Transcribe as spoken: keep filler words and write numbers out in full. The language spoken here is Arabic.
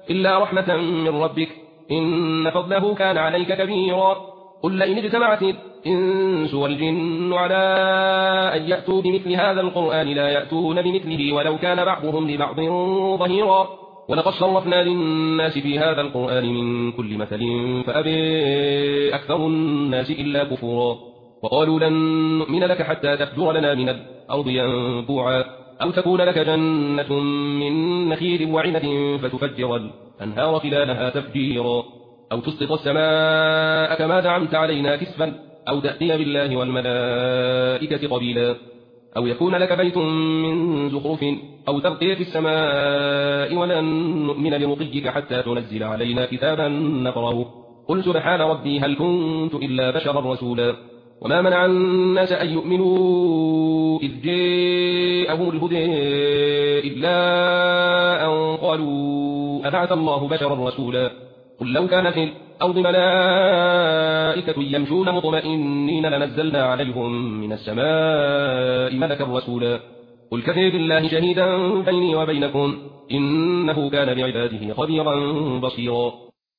إلا رحمة من ربك إن فضله كان عليك كبيرا. قل لئن اجتمعت الإنس والجن على أن يأتوا بمثل هذا القرآن لا يأتون بمثله ولو كان بعضهم لبعض ظهيرا. ولقد صرفنا للناس في هذا القرآن من كل مثل فأبى أكثر الناس إلا كفورا. وقالوا لن نؤمن لك حتى تفجر لنا من الأرض ينبوعا أو تكون لك جنة من نخيل وعنب فتفجر الأنهار خلالها تفجيرا أو تسقط السماء كما زعمت علينا كسفا أو تأتي بالله والملائكة قبيلا أو يكون لك بيت من زخرف أو ترقي في السماء ولن نؤمن لرقيك حتى تنزل علينا كتابا نقرأه. قل سبحان ربي هل كنت إلا بشرا رسولا. وما منع الناس أن يؤمنوا إذ جاءهم الهدى إلا أن قالوا أبعث الله بشرا رسولا. قل لو كان في الأرض ملائكة يمشون مطمئنين لنزلنا عليهم من السماء ملكا رسولا. قل كفى بالله شهيدا بيني وبينكم إنه كان بعباده خبيرا بصيرا.